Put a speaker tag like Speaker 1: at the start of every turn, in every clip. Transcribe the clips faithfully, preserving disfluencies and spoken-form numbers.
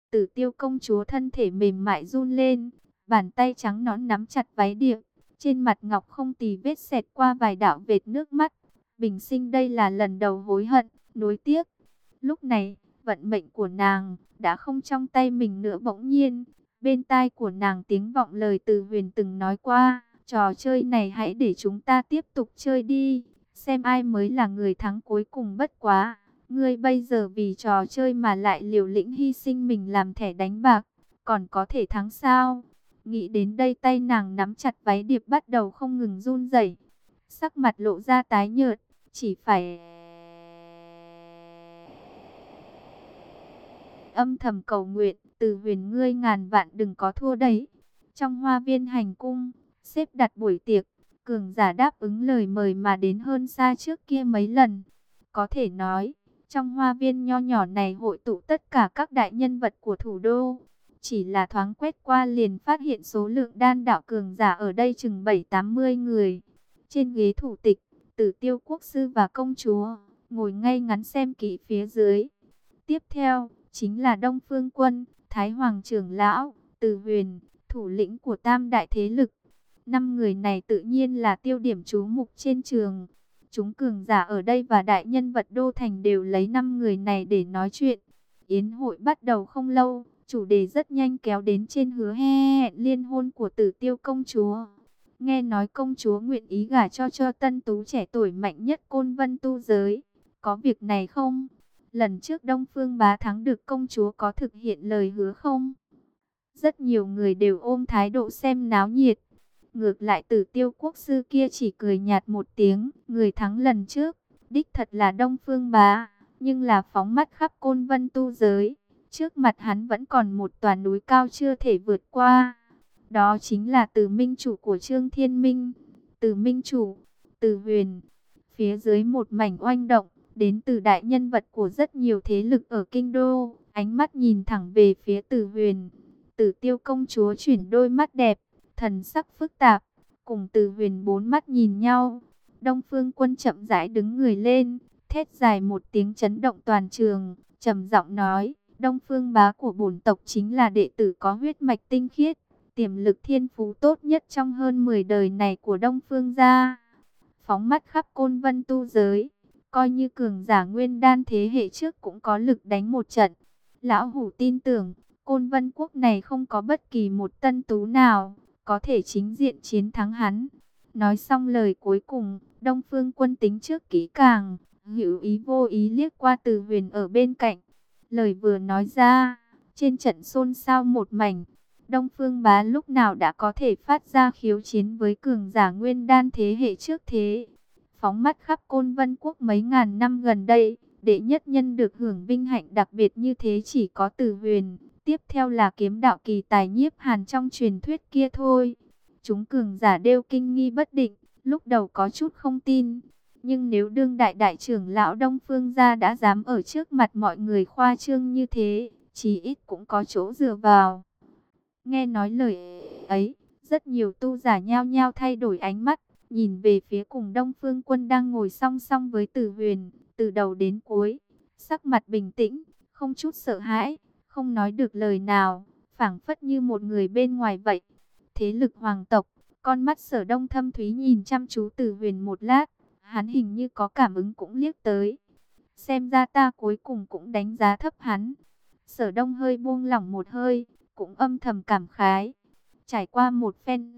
Speaker 1: Tử Tiêu công chúa thân thể mềm mại run lên, bàn tay trắng nõn nắm chặt váy điệp, trên mặt ngọc không tì vết xẹt qua vài đạo vệt nước mắt. Bình sinh đây là lần đầu hối hận, nuối tiếc. Lúc này, vận mệnh của nàng đã không trong tay mình nữa. Bỗng nhiên, bên tai của nàng tiếng vọng lời Từ Huyền từng nói qua, trò chơi này hãy để chúng ta tiếp tục chơi đi, xem ai mới là người thắng cuối cùng. Bất quá, ngươi bây giờ vì trò chơi mà lại liều lĩnh hy sinh mình làm thẻ đánh bạc, còn có thể thắng sao? Nghĩ đến đây, tay nàng nắm chặt váy điệp bắt đầu không ngừng run rẩy, sắc mặt lộ ra tái nhợt, chỉ phải âm thầm cầu nguyện, Từ Huyền ngươi ngàn vạn đừng có thua đấy. Trong hoa viên hành cung, xếp đặt buổi tiệc, cường giả đáp ứng lời mời mà đến hơn xa trước kia mấy lần. Có thể nói, trong hoa viên nho nhỏ này hội tụ tất cả các đại nhân vật của thủ đô. Chỉ là thoáng quét qua liền phát hiện số lượng đan đạo cường giả ở đây chừng bảy tám mươi người. Trên ghế thủ tịch, Tử Tiêu quốc sư và công chúa ngồi ngay ngắn xem kỹ phía dưới. Tiếp theo chính là Đông Phương Quân, Thái Hoàng trưởng lão, Từ Huyền, thủ lĩnh của tam đại thế lực. Năm người này tự nhiên là tiêu điểm chú mục trên trường. Chúng cường giả ở đây và đại nhân vật đô thành đều lấy năm người này để nói chuyện. Yến hội bắt đầu không lâu, chủ đề rất nhanh kéo đến trên hứa hẹn liên hôn của Tử Tiêu công chúa. Nghe nói công chúa nguyện ý gả cho cho tân tú trẻ tuổi mạnh nhất Côn Vân tu giới. Có việc này không? Lần trước Đông Phương bá thắng được công chúa có thực hiện lời hứa không? Rất nhiều người đều ôm thái độ xem náo nhiệt. Ngược lại Tử Tiêu quốc sư kia chỉ cười nhạt một tiếng. Người thắng lần trước, đích thật là Đông Phương bá, nhưng là phóng mắt khắp Côn Vân tu giới. Trước mặt hắn vẫn còn một tòa núi cao chưa thể vượt qua. Đó chính là Từ Minh chủ của Trương Thiên Minh. Từ Minh chủ, Từ Huyền. Phía dưới một mảnh oanh động, đến từ đại nhân vật của rất nhiều thế lực ở kinh đô, ánh mắt nhìn thẳng về phía Từ Huyền. Tử Tiêu công chúa chuyển đôi mắt đẹp, thần sắc phức tạp, cùng Từ Huyền bốn mắt nhìn nhau. Đông Phương Quân chậm rãi đứng người lên, thét dài một tiếng chấn động toàn trường, trầm giọng nói: Đông Phương bá của bổn tộc chính là đệ tử có huyết mạch tinh khiết, tiềm lực thiên phú tốt nhất trong hơn mười đời này của Đông Phương gia. Phóng mắt khắp Côn Vân tu giới, coi như cường giả nguyên đan thế hệ trước cũng có lực đánh một trận. Lão hủ tin tưởng, Côn Vân quốc này không có bất kỳ một tân tú nào có thể chính diện chiến thắng hắn. Nói xong lời cuối cùng, Đông Phương Quân tính trước kỹ càng, hữu ý vô ý liếc qua Từ Huyền ở bên cạnh. Lời vừa nói ra, trên trận xôn xao một mảnh. Đông Phương bá lúc nào đã có thể phát ra khiếu chiến với cường giả nguyên đan thế hệ trước thế? Phóng mắt khắp Côn Vân quốc mấy ngàn năm gần đây, đệ nhất nhân được hưởng vinh hạnh đặc biệt như thế chỉ có Từ Huyền. Tiếp theo là kiếm đạo kỳ tài Nhiếp Hàn trong truyền thuyết kia thôi. Chúng cường giả đều kinh nghi bất định, lúc đầu có chút không tin. Nhưng nếu đương đại đại trưởng lão Đông Phương gia đã dám ở trước mặt mọi người khoa trương như thế, chí ít cũng có chỗ dựa vào. Nghe nói lời ấy, rất nhiều tu giả nhao nhao thay đổi ánh mắt, nhìn về phía cùng Đông Phương Quân đang ngồi song song với Từ Huyền, từ đầu đến cuối, sắc mặt bình tĩnh, không chút sợ hãi, không nói được lời nào, phảng phất như một người bên ngoài vậy. Thế lực hoàng tộc, con mắt Sở Đông thâm thúy nhìn chăm chú Từ Huyền một lát, hắn hình như có cảm ứng cũng liếc tới. Xem ra ta cuối cùng cũng đánh giá thấp hắn. Sở Đông hơi buông lỏng một hơi, cũng âm thầm cảm khái. Trải qua một phen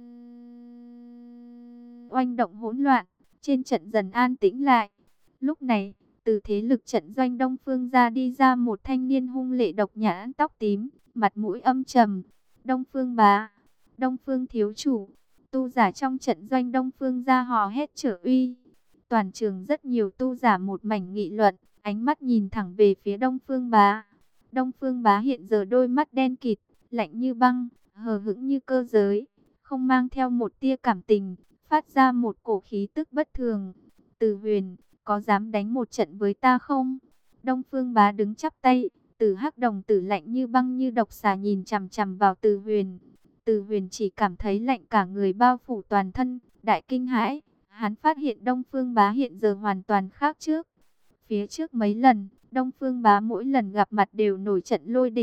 Speaker 1: oanh động hỗn loạn, trên trận dần an tĩnh lại. Lúc này, từ thế lực trận doanh Đông Phương ra đi ra một thanh niên hung lệ độc nhãn, tóc tím, mặt mũi âm trầm. Đông Phương bá, Đông Phương thiếu chủ, tu giả trong trận doanh Đông Phương ra hò hét trở uy. Toàn trường rất nhiều tu giả một mảnh nghị luận, ánh mắt nhìn thẳng về phía Đông Phương bá. Đông Phương bá hiện giờ đôi mắt đen kịt, lạnh như băng, hờ hững như cơ giới, không mang theo một tia cảm tình, phát ra một cổ khí tức bất thường. Từ Huyền, có dám đánh một trận với ta không? Đông Phương bá đứng chắp tay, Tử Hắc đồng tử lạnh như băng như độc xà nhìn chằm chằm vào Từ Huyền. Từ Huyền chỉ cảm thấy lạnh cả người bao phủ toàn thân, đại kinh hãi. Hắn phát hiện Đông Phương bá hiện giờ hoàn toàn khác trước. Phía trước mấy lần, Đông Phương bá mỗi lần gặp mặt đều nổi trận lôi đình.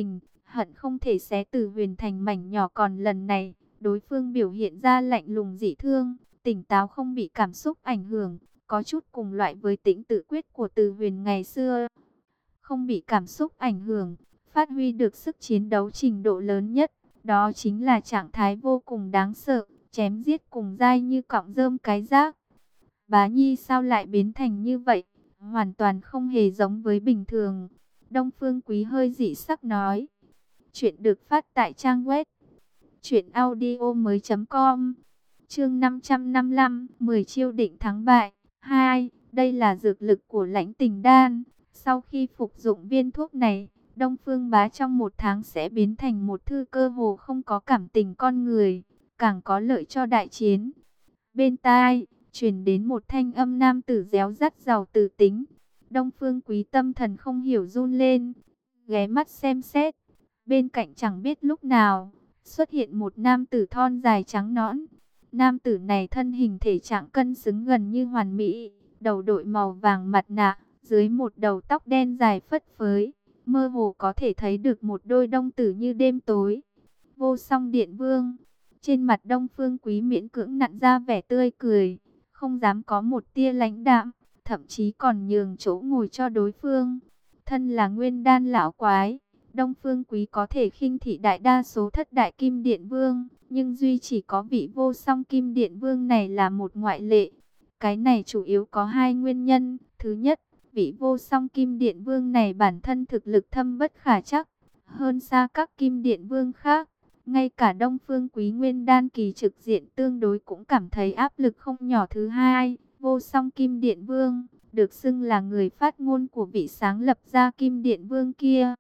Speaker 1: hận không thể xé Từ Huyền thành mảnh nhỏ. Còn lần này, đối phương biểu hiện ra lạnh lùng dị thương, tỉnh táo không bị cảm xúc ảnh hưởng, có chút cùng loại với tính tự quyết của Từ Huyền ngày xưa. Không bị cảm xúc ảnh hưởng, phát huy được sức chiến đấu trình độ lớn nhất, đó chính là trạng thái vô cùng đáng sợ, chém giết cùng dai như cọng rơm cái rác. Bá Nhi sao lại biến thành như vậy? Hoàn toàn không hề giống với bình thường. Đông Phương Quý hơi dị sắc nói. Chuyện được phát tại trang web truyện audio mới chấm com. Chương năm trăm năm mươi lăm, mười chiêu định thắng bại. hai. Đây là dược lực của Lãnh Tình Đan. Sau khi phục dụng viên thuốc này, Đông Phương Bá trong một tháng sẽ biến thành một thư cơ hồ không có cảm tình con người, càng có lợi cho đại chiến. Bên tai truyền đến một thanh âm nam tử réo rắt giàu từ tính. Đông Phương Quý tâm thần không hiểu run lên, ghé mắt xem xét. Bên cạnh chẳng biết lúc nào xuất hiện một nam tử thon dài trắng nõn. Nam tử này thân hình thể trạng cân xứng gần như hoàn mỹ, đầu đội màu vàng mặt nạ, dưới một đầu tóc đen dài phất phới, mơ hồ có thể thấy được một đôi đông tử như đêm tối. Vô Song Điện Vương. Trên mặt Đông Phương Quý miễn cưỡng nặn ra vẻ tươi cười, không dám có một tia lãnh đạm, thậm chí còn nhường chỗ ngồi cho đối phương. Thân là Nguyên Đan lão quái, Đông Phương Quý có thể khinh thị đại đa số thất đại Kim Điện Vương, nhưng duy chỉ có vị Vô Song Kim Điện Vương này là một ngoại lệ. Cái này chủ yếu có hai nguyên nhân. Thứ nhất, vị Vô Song Kim Điện Vương này bản thân thực lực thâm bất khả trắc, hơn xa các Kim Điện Vương khác. Ngay cả Đông Phương Quý Nguyên Đan kỳ trực diện tương đối cũng cảm thấy áp lực không nhỏ. Thứ hai, Vô Song Kim Điện Vương được xưng là người phát ngôn của vị sáng lập ra Kim Điện Vương kia.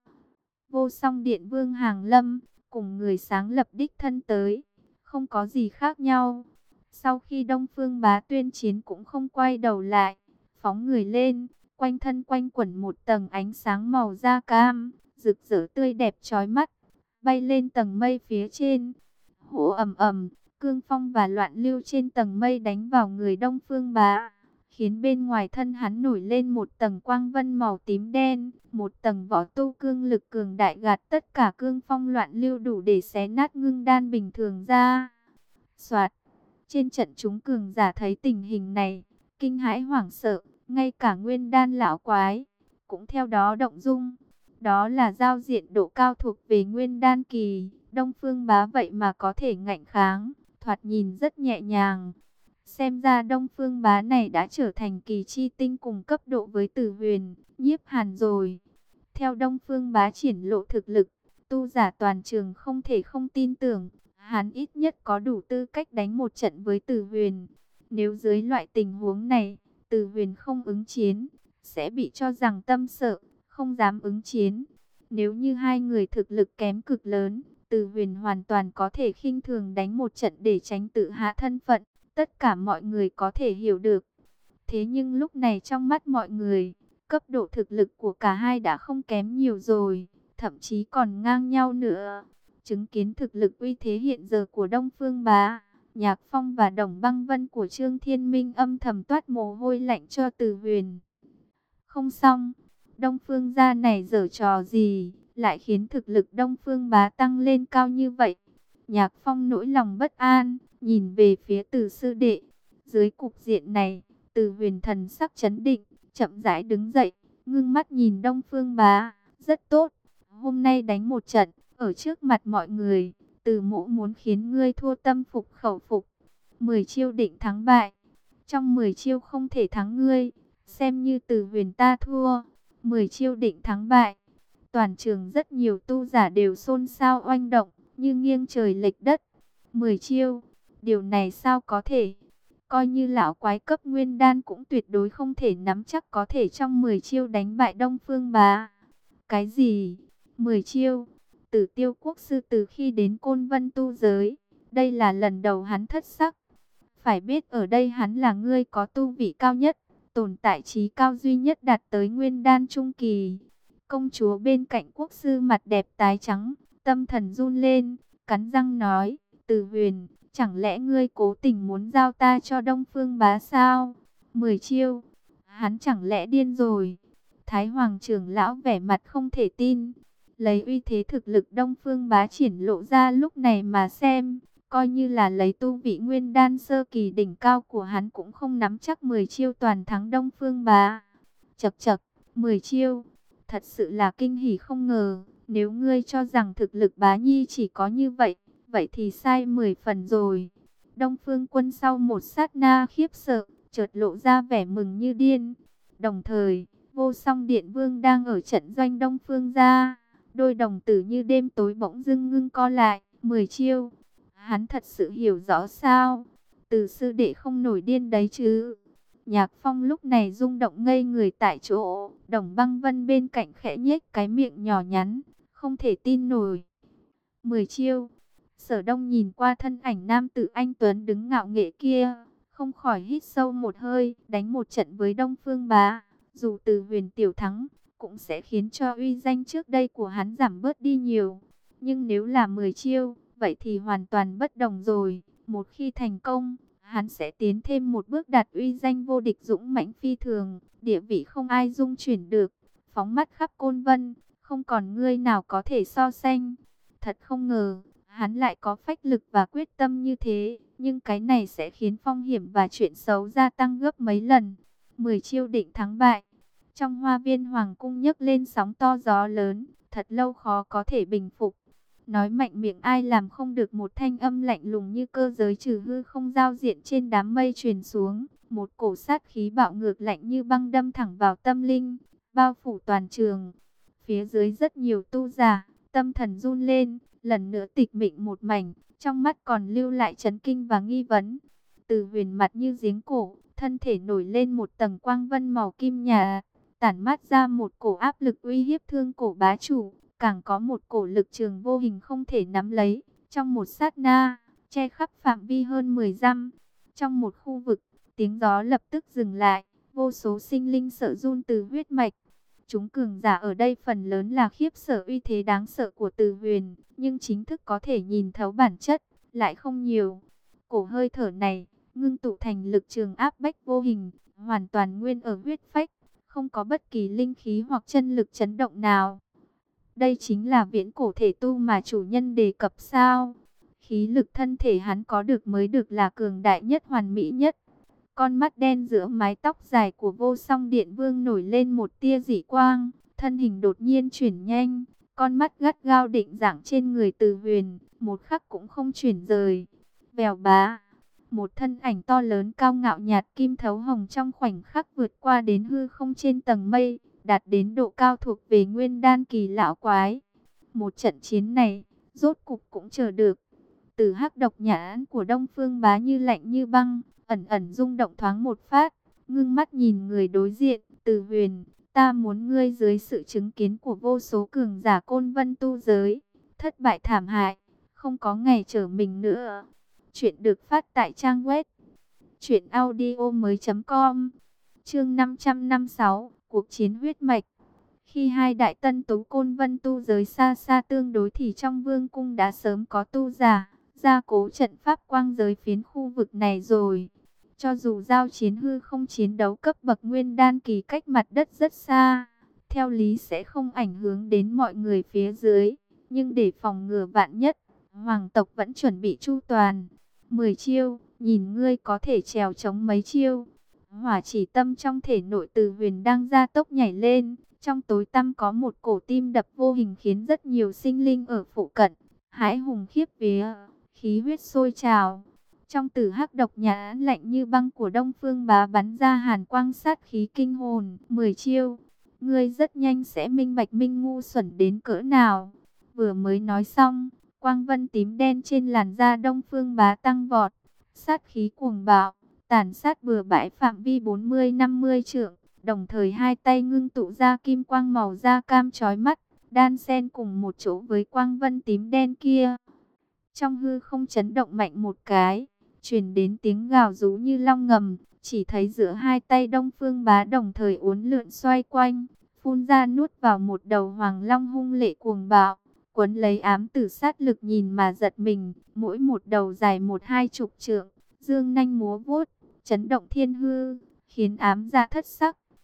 Speaker 1: Vô Song Điện Vương hàng lâm, cùng người sáng lập đích thân tới, không có gì khác nhau. Sau khi Đông Phương Bá tuyên chiến cũng không quay đầu lại, phóng người lên, quanh thân quanh quẩn một tầng ánh sáng màu da cam, rực rỡ tươi đẹp chói mắt, bay lên tầng mây phía trên. Hổ ầm ầm, cương phong và loạn lưu trên tầng mây đánh vào người Đông Phương Bá, khiến bên ngoài thân hắn nổi lên một tầng quang vân màu tím đen, một tầng vỏ tu cương lực cường đại gạt tất cả cương phong loạn lưu đủ để xé nát ngưng đan bình thường ra. Soạt, trên trận chúng cường giả thấy tình hình này, kinh hãi hoảng sợ, ngay cả Nguyên Đan lão quái cũng theo đó động dung. Đó là giao diện độ cao thuộc về Nguyên Đan kỳ, Đông Phương Bá vậy mà có thể ngạnh kháng, thoạt nhìn rất nhẹ nhàng. Xem ra Đông Phương Bá này đã trở thành kỳ chi tinh cùng cấp độ với Tử Huyền, Nhiếp Hàn rồi. Theo Đông Phương Bá triển lộ thực lực, tu giả toàn trường không thể không tin tưởng, hắn ít nhất có đủ tư cách đánh một trận với Tử Huyền. Nếu dưới loại tình huống này, Tử Huyền không ứng chiến, sẽ bị cho rằng tâm sợ, không dám ứng chiến. Nếu như hai người thực lực kém cực lớn, Tử Huyền hoàn toàn có thể khinh thường đánh một trận để tránh tự hạ thân phận. Tất cả mọi người có thể hiểu được. Thế nhưng lúc này trong mắt mọi người, cấp độ thực lực của cả hai đã không kém nhiều rồi, thậm chí còn ngang nhau nữa. Chứng kiến thực lực uy thế hiện giờ của Đông Phương Bá, Nhạc Phong và Đồng Băng Vân của Trương Thiên Minh âm thầm toát mồ hôi lạnh cho Tử Huyền. Không xong, Đông Phương gia này giở trò gì, lại khiến thực lực Đông Phương Bá tăng lên cao như vậy. Nhạc Phong nỗi lòng bất an, nhìn về phía Từ sư đệ. Dưới cục diện này, Từ Huyền thần sắc chấn định, chậm rãi đứng dậy, ngưng mắt nhìn Đông Phương Bá. Rất tốt, hôm nay đánh một trận, ở trước mặt mọi người, Từ mỗ muốn khiến ngươi thua tâm phục khẩu phục. Mười chiêu định thắng bại, trong mười chiêu không thể thắng ngươi, xem như Từ Huyền ta thua. Mười chiêu định thắng bại. Toàn trường rất nhiều tu giả đều xôn xao oanh động, như nghiêng trời lệch đất. Mười chiêu, điều này sao có thể? Coi như lão quái cấp Nguyên Đan cũng tuyệt đối không thể nắm chắc có thể trong mười chiêu đánh bại Đông Phương Bá. Cái gì? Mười chiêu? Tử Tiêu Quốc sư từ khi đến Côn Vân tu giới, đây là lần đầu hắn thất sắc. Phải biết ở đây hắn là người có tu vị cao nhất, tồn tại trí cao duy nhất đạt tới Nguyên Đan trung kỳ. Công chúa bên cạnh quốc sư mặt đẹp tái trắng, tâm thần run lên, cắn răng nói, Từ Huyền, chẳng lẽ ngươi cố tình muốn giao ta cho Đông Phương Bá sao? Mười chiêu, hắn chẳng lẽ điên rồi? Thái Hoàng trưởng lão vẻ mặt không thể tin. Lấy uy thế thực lực Đông Phương Bá triển lộ ra lúc này mà xem, coi như là lấy tu vị nguyên đan sơ kỳ đỉnh cao của hắn cũng không nắm chắc mười chiêu toàn thắng Đông Phương Bá. Chậc chậc, mười chiêu, thật sự là kinh hỉ không ngờ, nếu ngươi cho rằng thực lực Bá Nhi chỉ có như vậy, vậy thì sai mười phần rồi. Đông Phương Quân sau một sát na khiếp sợ, chợt lộ ra vẻ mừng như điên. Đồng thời, Vô Song Điện Vương đang ở trận doanh Đông Phương gia, đôi đồng tử như đêm tối bỗng dưng ngưng co lại. Mười chiêu, hắn thật sự hiểu rõ sao? Từ sư đệ không nổi điên đấy chứ? Nhạc Phong lúc này rung động ngây người tại chỗ. Đồng Băng Vân bên cạnh khẽ nhếch cái miệng nhỏ nhắn, không thể tin nổi. Mười chiêu. Sở Đông nhìn qua thân ảnh nam tử anh tuấn đứng ngạo nghễ kia, không khỏi hít sâu một hơi. Đánh một trận với Đông Phương Bá, dù Từ Huyền tiểu thắng, cũng sẽ khiến cho uy danh trước đây của hắn giảm bớt đi nhiều. Nhưng nếu là mười chiêu, vậy thì hoàn toàn bất đồng rồi. Một khi thành công, hắn sẽ tiến thêm một bước đạt uy danh vô địch dũng mãnh phi thường, địa vị không ai dung chuyển được. Phóng mắt khắp Côn Vân, không còn người nào có thể so sánh. Thật không ngờ, hắn lại có phách lực và quyết tâm như thế, nhưng cái này sẽ khiến phong hiểm và chuyện xấu gia tăng gấp mấy lần. Mười chiêu định thắng bại. Trong Hoa Viên Hoàng cung nhấc lên sóng to gió lớn, thật lâu khó có thể bình phục. Nói mạnh miệng ai làm không được, một thanh âm lạnh lùng như cơ giới trừ hư không giao diện trên đám mây truyền xuống. Một cổ sát khí bạo ngược lạnh như băng đâm thẳng vào tâm linh, bao phủ toàn trường. Phía dưới rất nhiều tu giả, tâm thần run lên, lần nữa tịch mịch một mảnh, trong mắt còn lưu lại chấn kinh và nghi vấn. Từ Huyền mặt như giếng cổ, thân thể nổi lên một tầng quang vân màu kim nhà, tản mát ra một cổ áp lực uy hiếp thương cổ bá chủ, càng có một cổ lực trường vô hình không thể nắm lấy. Trong một sát na, che khắp phạm vi hơn mười dặm. Trong một khu vực, tiếng gió lập tức dừng lại, vô số sinh linh sợ run từ huyết mạch. Chúng cường giả ở đây phần lớn là khiếp sợ uy thế đáng sợ của Từ Huyền, nhưng chính thức có thể nhìn thấu bản chất lại không nhiều. Cổ hơi thở này ngưng tụ thành lực trường áp bách vô hình, hoàn toàn nguyên ở huyết phách, không có bất kỳ linh khí hoặc chân lực chấn động nào. Đây chính là viễn cổ thể tu mà chủ nhân đề cập sao? Khí lực thân thể hắn có được mới được là cường đại nhất, hoàn mỹ nhất. Con mắt đen giữa mái tóc dài của Vô Song Điện Vương nổi lên một tia dị quang, thân hình đột nhiên chuyển nhanh, con mắt gắt gao định dạng trên người Từ Huyền, một khắc cũng không chuyển rời. Vèo bá, một thân ảnh to lớn cao ngạo nhạt kim thấu hồng trong khoảnh khắc vượt qua đến hư không trên tầng mây, đạt đến độ cao thuộc về nguyên đan kỳ lão quái. Một trận chiến này, rốt cục cũng chờ được. Từ hắc độc nhãn của Đông Phương Bá như lạnh như băng, ẩn ẩn rung động thoáng một phát, ngưng mắt nhìn người đối diện. Từ Huyền, ta muốn ngươi dưới sự chứng kiến của vô số cường giả Côn Vân tu giới, thất bại thảm hại, không có ngày trở mình nữa. Chuyện được phát tại trang web truyện audio mới.com. Chương năm trăm năm mươi sáu, cuộc chiến huyết mạch. Khi hai đại tân tú Côn Vân tu giới xa xa tương đối thì trong vương cung đã sớm có tu giả gia cố trận pháp quang giới phiến khu vực này rồi. Cho dù giao chiến hư không chiến đấu cấp bậc nguyên đan kỳ cách mặt đất rất xa, theo lý sẽ không ảnh hưởng đến mọi người phía dưới, nhưng để phòng ngừa vạn nhất, hoàng tộc vẫn chuẩn bị chu toàn. Mười chiêu, nhìn ngươi có thể trèo chống mấy chiêu. Hỏa chỉ tâm trong thể nội Từ Huyền đang gia tốc nhảy lên, trong tối tăm có một cổ tim đập vô hình khiến rất nhiều sinh linh ở phụ cận hãi hùng khiếp vía, khí huyết sôi trào. Trong tử hắc độc nhãn lạnh như băng của Đông Phương Bá bắn ra hàn quang sát khí kinh hồn. Mười chiêu, ngươi rất nhanh sẽ minh bạch minh ngu xuẩn đến cỡ nào. Vừa mới nói xong, quang vân tím đen trên làn da Đông Phương Bá tăng vọt, sát khí cuồng bạo, tàn sát bừa bãi phạm vi bốn mươi năm mươi trượng. Đồng thời hai tay ngưng tụ ra kim quang màu da cam chói mắt, đan xen cùng một chỗ với quang vân tím đen kia. Trong hư không chấn động mạnh một cái, truyền đến tiếng gào rú như long ngầm, chỉ thấy giữa hai tay Đông Phương Bá đồng thời uốn lượn xoay quanh, phun ra nuốt vào một đầu hoàng long hung lệ cuồng bạo, quấn lấy ám tử sát lực nhìn mà giật mình, mỗi một đầu dài một hai chục trượng, dương nanh múa vuốt, chấn động thiên hư, khiến ám ra thất sắc.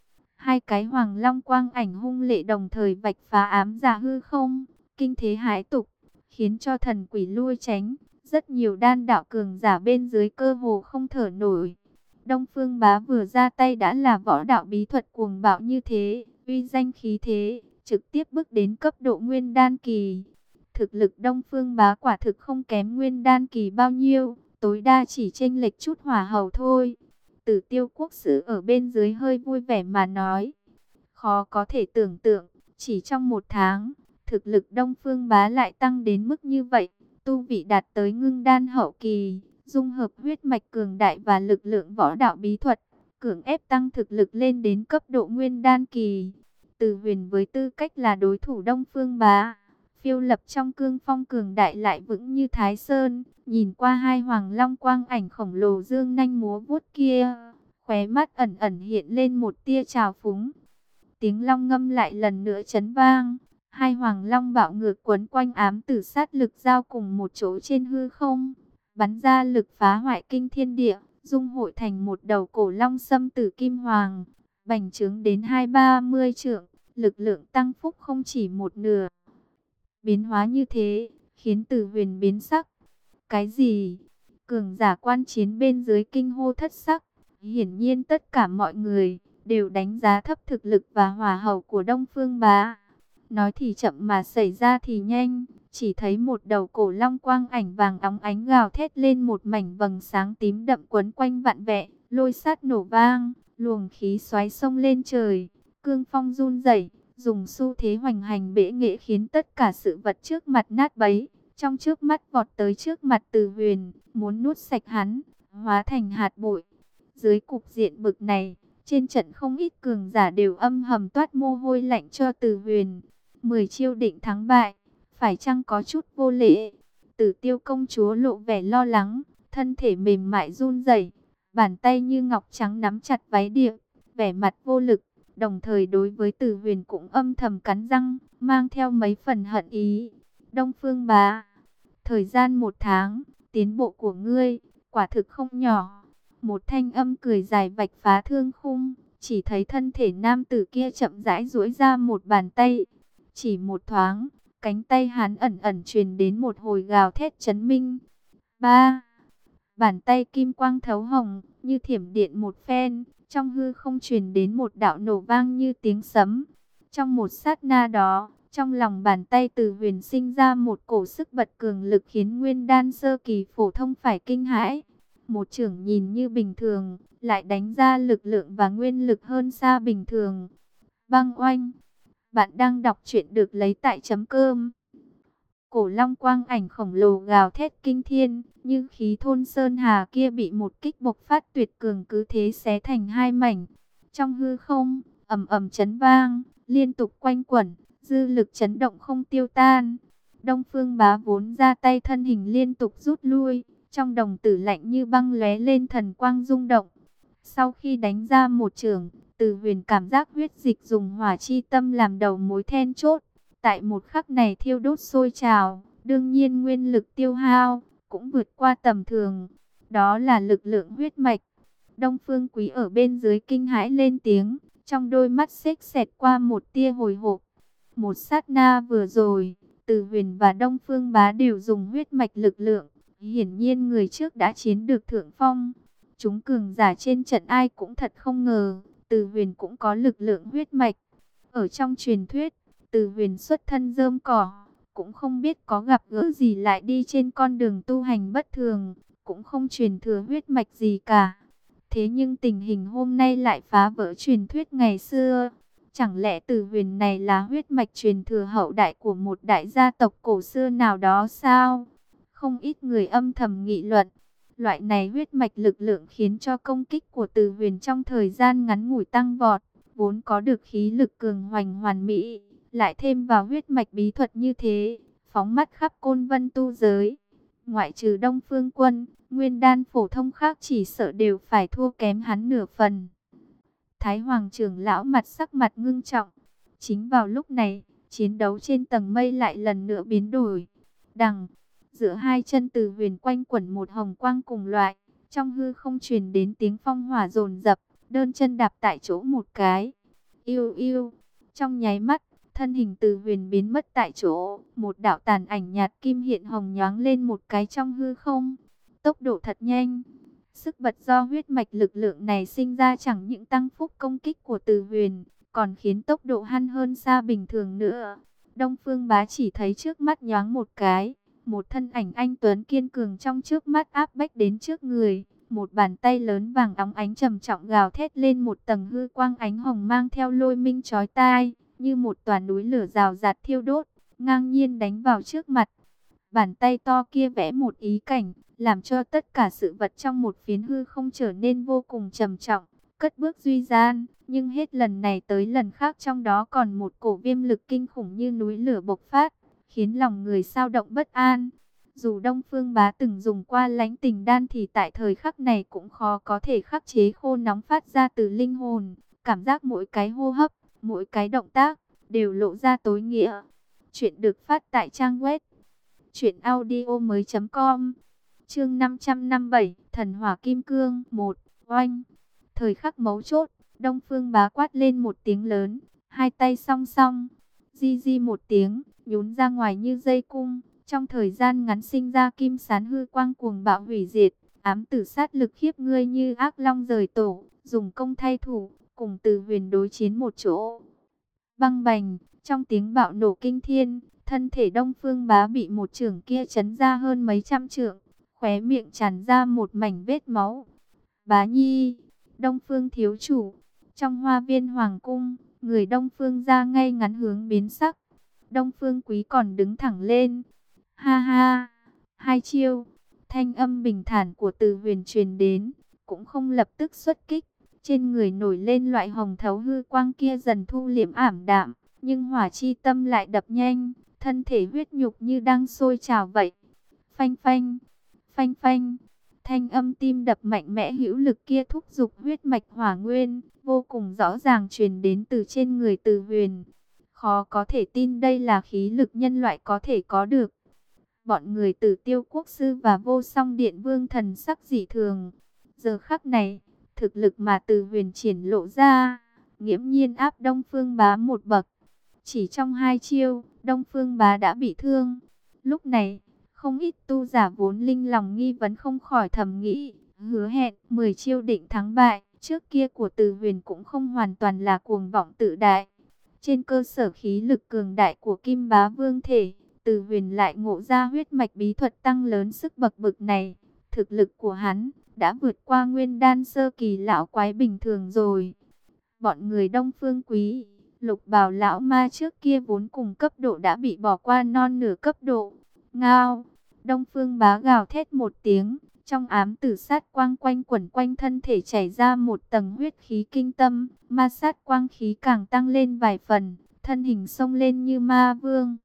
Speaker 1: Hai cái hoàng long quang ảnh hung lệ đồng thời vạch phá ám dạ hư không, kinh thế hãi tục, khiến cho thần quỷ lui tránh. Rất nhiều đan đạo cường giả bên dưới cơ hồ không thở nổi. Đông Phương Bá vừa ra tay đã là võ đạo bí thuật cuồng bạo như thế, uy danh khí thế, trực tiếp bước đến cấp độ nguyên đan kỳ. Thực lực Đông Phương Bá quả thực không kém nguyên đan kỳ bao nhiêu, tối đa chỉ chênh lệch chút hỏa hầu thôi. Tử Tiêu quốc sử ở bên dưới hơi vui vẻ mà nói. Khó có thể tưởng tượng, chỉ trong một tháng, thực lực Đông Phương Bá lại tăng đến mức như vậy. Tu vị đạt tới ngưng đan hậu kỳ, dung hợp huyết mạch cường đại và lực lượng võ đạo bí thuật, cưỡng ép tăng thực lực lên đến cấp độ nguyên đan kỳ. Từ Huyền với tư cách là đối thủ Đông Phương Bá, phiêu lập trong cương phong cường đại lại vững như Thái Sơn, nhìn qua hai hoàng long quang ảnh khổng lồ dương nanh múa vuốt kia, khóe mắt ẩn ẩn hiện lên một tia trào phúng. Tiếng long ngâm lại lần nữa chấn vang. Hai hoàng long bạo ngược quấn quanh ám tử sát lực giao cùng một chỗ trên hư không, bắn ra lực phá hoại kinh thiên địa, dung hội thành một đầu cổ long xâm tử kim hoàng, bành trướng đến hai ba mươi trượng, lực lượng tăng phúc không chỉ một nửa. Biến hóa như thế, khiến Tử Huyền biến sắc. Cái gì? Cường giả quan chiến bên dưới kinh hô thất sắc. Hiển nhiên tất cả mọi người đều đánh giá thấp thực lực và hỏa hầu của Đông Phương Bá. Nói thì chậm mà xảy ra thì nhanh, chỉ thấy một đầu cổ long quang ảnh vàng óng ánh gào thét lên một mảnh vầng sáng tím đậm quấn quanh vạn vẹ, lôi sát nổ vang, luồng khí xoáy sông lên trời, cương phong run rẩy, dùng xu thế hoành hành bệ nghệ khiến tất cả sự vật trước mặt nát bấy, trong trước mắt vọt tới trước mặt Từ Huyền, muốn nuốt sạch hắn, hóa thành hạt bụi. Dưới cục diện bực này, trên trận không ít cường giả đều âm thầm toát mồ hôi lạnh cho Từ Huyền. Mười chiêu định thắng bại, phải chăng có chút vô lễ? Tử Tiêu công chúa lộ vẻ lo lắng, thân thể mềm mại run rẩy, bàn tay như ngọc trắng nắm chặt váy điệp, vẻ mặt vô lực, đồng thời đối với Từ Huyền cũng âm thầm cắn răng, mang theo mấy phần hận ý. Đông Phương Bá, thời gian một tháng, tiến bộ của ngươi, quả thực không nhỏ. Một thanh âm cười dài vạch phá thương khung, chỉ thấy thân thể nam tử kia chậm rãi duỗi ra một bàn tay. Chỉ một thoáng, cánh tay hắn ẩn ẩn truyền đến một hồi gào thét chấn minh. Ba, bàn tay kim quang thấu hồng, như thiểm điện một phen, trong hư không truyền đến một đạo nổ vang như tiếng sấm. Trong một sát na đó, trong lòng bàn tay Từ Huyền sinh ra một cổ sức bật cường lực khiến nguyên đan sơ kỳ phổ thông phải kinh hãi. Một chưởng nhìn như bình thường, lại đánh ra lực lượng và nguyên lực hơn xa bình thường. Băng oanh. Bạn đang đọc truyện được lấy tại chấm cơm. Cổ long quang ảnh khổng lồ gào thét kinh thiên, như khí thôn sơn hà kia bị một kích bộc phát tuyệt cường cứ thế xé thành hai mảnh. Trong hư không, ầm ầm chấn vang, liên tục quanh quẩn, dư lực chấn động không tiêu tan. Đông Phương Bá vốn ra tay thân hình liên tục rút lui, trong đồng tử lạnh như băng lóe lên thần quang rung động. Sau khi đánh ra một chưởng, Từ Huyền cảm giác huyết dịch dùng hỏa chi tâm làm đầu mối then chốt. Tại một khắc này thiêu đốt sôi trào, đương nhiên nguyên lực tiêu hao, cũng vượt qua tầm thường. Đó là lực lượng huyết mạch. Đông Phương Quý ở bên dưới kinh hãi lên tiếng, trong đôi mắt xếch xẹt qua một tia hồi hộp. Một sát na vừa rồi, Từ Huyền và Đông Phương Bá đều dùng huyết mạch lực lượng. Hiển nhiên người trước đã chiếm được thượng phong. Chúng cường giả trên trận ai cũng thật không ngờ, Từ Huyền cũng có lực lượng huyết mạch. Ở trong truyền thuyết, Từ Huyền xuất thân rơm cỏ, cũng không biết có gặp gỡ gì lại đi trên con đường tu hành bất thường, cũng không truyền thừa huyết mạch gì cả. Thế nhưng tình hình hôm nay lại phá vỡ truyền thuyết ngày xưa. Chẳng lẽ Từ Huyền này là huyết mạch truyền thừa hậu đại của một đại gia tộc cổ xưa nào đó sao? Không ít người âm thầm nghị luận. Loại này huyết mạch lực lượng khiến cho công kích của Từ Huyền trong thời gian ngắn ngủi tăng vọt, vốn có được khí lực cường hoành hoàn mỹ, lại thêm vào huyết mạch bí thuật như thế, phóng mắt khắp côn vân tu giới. Ngoại trừ Đông Phương Quân, nguyên đan phổ thông khác chỉ sợ đều phải thua kém hắn nửa phần. Thái Hoàng trưởng lão mặt sắc mặt ngưng trọng. Chính vào lúc này, chiến đấu trên tầng mây lại lần nữa biến đổi. Đằng, giữa hai chân Từ Huyền quanh quẩn một hồng quang cùng loại, trong hư không truyền đến tiếng phong hỏa dồn dập, đơn chân đạp tại chỗ một cái. Yêu yêu, trong nháy mắt, thân hình Từ Huyền biến mất tại chỗ, một đạo tàn ảnh nhạt kim hiện hồng nhoáng lên một cái trong hư không. Tốc độ thật nhanh. Sức bật do huyết mạch lực lượng này sinh ra chẳng những tăng phúc công kích của Từ Huyền, còn khiến tốc độ hắn hơn xa bình thường nữa. Đông Phương Bá chỉ thấy trước mắt nhoáng một cái, một thân ảnh anh tuấn kiên cường trong trước mắt áp bách đến trước người. Một bàn tay lớn vàng óng ánh trầm trọng gào thét lên một tầng hư quang ánh hồng mang theo lôi minh chói tai, như một tòa núi lửa rào rạt thiêu đốt, ngang nhiên đánh vào trước mặt. Bàn tay to kia vẽ một ý cảnh, làm cho tất cả sự vật trong một phiến hư không trở nên vô cùng trầm trọng, cất bước duy gian. Nhưng hết lần này tới lần khác trong đó còn một cổ viêm lực kinh khủng như núi lửa bộc phát, khiến lòng người sao động bất an. Dù Đông Phương Bá từng dùng qua lãnh tình đan thì tại thời khắc này cũng khó có thể khắc chế khô nóng phát ra từ linh hồn. Cảm giác mỗi cái hô hấp, mỗi cái động tác đều lộ ra tối nghĩa. Chuyện được phát tại trang web truyện audio mới chấm com. Chương năm trăm năm mươi bảy, Thần Hỏa Kim Cương một. Oanh. Thời khắc mấu chốt, Đông Phương Bá quát lên một tiếng lớn, hai tay song song, di di một tiếng, nhún ra ngoài như dây cung. Trong thời gian ngắn sinh ra kim sán hư quang cuồng bạo hủy diệt, ám tử sát lực khiếp ngươi như ác long rời tổ, dùng công thay thủ, cùng Từ Huyền đối chiến một chỗ. Băng bành, trong tiếng bạo nổ kinh thiên, thân thể Đông Phương Bá bị một chưởng kia chấn ra hơn mấy trăm trượng, khóe miệng tràn ra một mảnh vết máu. Bá Nhi, Đông Phương thiếu chủ, trong hoa viên hoàng cung, người Đông Phương ra ngay ngắn hướng biến sắc. Đông Phương Quý còn đứng thẳng lên. Ha ha, hai chiêu, thanh âm bình thản của Từ Huyền truyền đến, cũng không lập tức xuất kích. Trên người nổi lên loại hồng thấu hư quang kia dần thu liễm ảm đạm, nhưng hỏa chi tâm lại đập nhanh, thân thể huyết nhục như đang sôi trào vậy. Phanh phanh, phanh phanh, thanh âm tim đập mạnh mẽ hữu lực kia thúc giục huyết mạch hỏa nguyên, vô cùng rõ ràng truyền đến từ trên người Từ Huyền. Khó có thể tin đây là khí lực nhân loại có thể có được. Bọn người Tử Tiêu Quốc sư và Vô Song Điện Vương thần sắc dị thường. Giờ khắc này, thực lực mà Từ Huyền triển lộ ra, nghiễm nhiên áp Đông Phương Bá một bậc. Chỉ trong hai chiêu, Đông Phương Bá đã bị thương. Lúc này, không ít tu giả vốn linh lòng nghi vấn không khỏi thầm nghĩ, hứa hẹn mười chiêu định thắng bại trước kia của Từ Huyền cũng không hoàn toàn là cuồng vọng tự đại. Trên cơ sở khí lực cường đại của Kim Bá Vương thể, Từ Huyền lại ngộ ra huyết mạch bí thuật tăng lớn sức bậc bực này. Thực lực của hắn đã vượt qua nguyên đan sơ kỳ lão quái bình thường rồi. Bọn người Đông Phương Quý, Lục Bào lão ma trước kia vốn cùng cấp độ đã bị bỏ qua non nửa cấp độ. Ngao, Đông Phương Bá gào thét một tiếng, trong ám tử sát quang quanh quẩn quanh thân thể chảy ra một tầng huyết khí kinh tâm, ma sát quang khí càng tăng lên vài phần, thân hình xông lên như ma vương.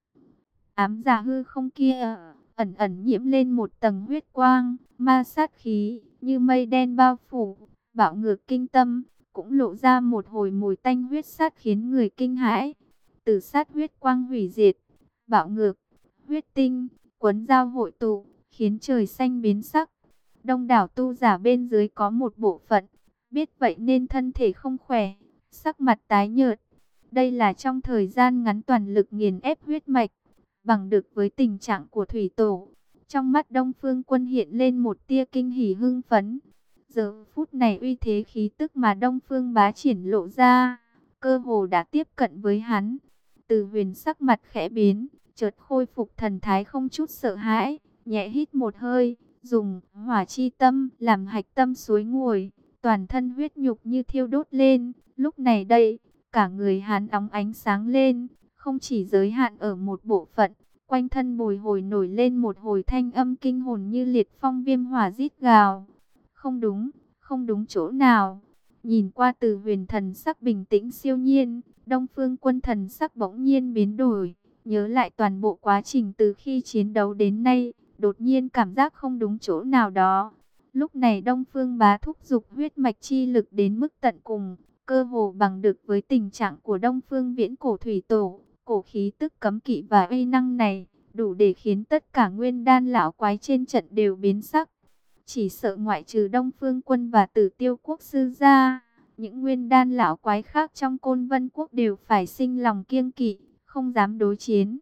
Speaker 1: Ám giả hư không kia ẩn ẩn nhiễm lên một tầng huyết quang, ma sát khí như mây đen bao phủ, bạo ngược kinh tâm, cũng lộ ra một hồi mùi tanh huyết sát khiến người kinh hãi. Tử sát huyết quang hủy diệt, bạo ngược, huyết tinh, quấn giao hội tụ, khiến trời xanh biến sắc. Đông đảo tu giả bên dưới có một bộ phận, biết vậy nên thân thể không khỏe, sắc mặt tái nhợt. Đây là trong thời gian ngắn toàn lực nghiền ép huyết mạch, bằng được với tình trạng của thủy tổ. Trong mắt Đông Phương Quân hiện lên một tia kinh hỉ hưng phấn. Giờ phút này uy thế khí tức mà Đông Phương Bá triển lộ ra, cơ hồ đã tiếp cận với hắn. Từ Huyền sắc mặt khẽ biến, chợt khôi phục thần thái không chút sợ hãi, nhẹ hít một hơi, dùng hỏa chi tâm làm hạch tâm suối nguội, toàn thân huyết nhục như thiêu đốt lên. Lúc này đây, cả người hắn óng ánh sáng lên, không chỉ giới hạn ở một bộ phận, quanh thân bồi hồi nổi lên một hồi thanh âm kinh hồn như liệt phong viêm hỏa rít gào. Không đúng, không đúng chỗ nào. Nhìn qua Từ Huyền thần sắc bình tĩnh siêu nhiên, Đông Phương Quân thần sắc bỗng nhiên biến đổi, nhớ lại toàn bộ quá trình từ khi chiến đấu đến nay, đột nhiên cảm giác không đúng chỗ nào đó. Lúc này Đông Phương Bá thúc giục huyết mạch chi lực đến mức tận cùng, cơ hồ bằng được với tình trạng của Đông Phương Viễn Cổ Thủy Tổ. Cổ khí tức cấm kỵ và uy năng này, đủ để khiến tất cả nguyên đan lão quái trên trận đều biến sắc. Chỉ sợ ngoại trừ Đông Phương Quân và Tử Tiêu Quốc sư ra, những nguyên đan lão quái khác trong Côn Vân Quốc đều phải sinh lòng kiêng kỵ, không dám đối chiến.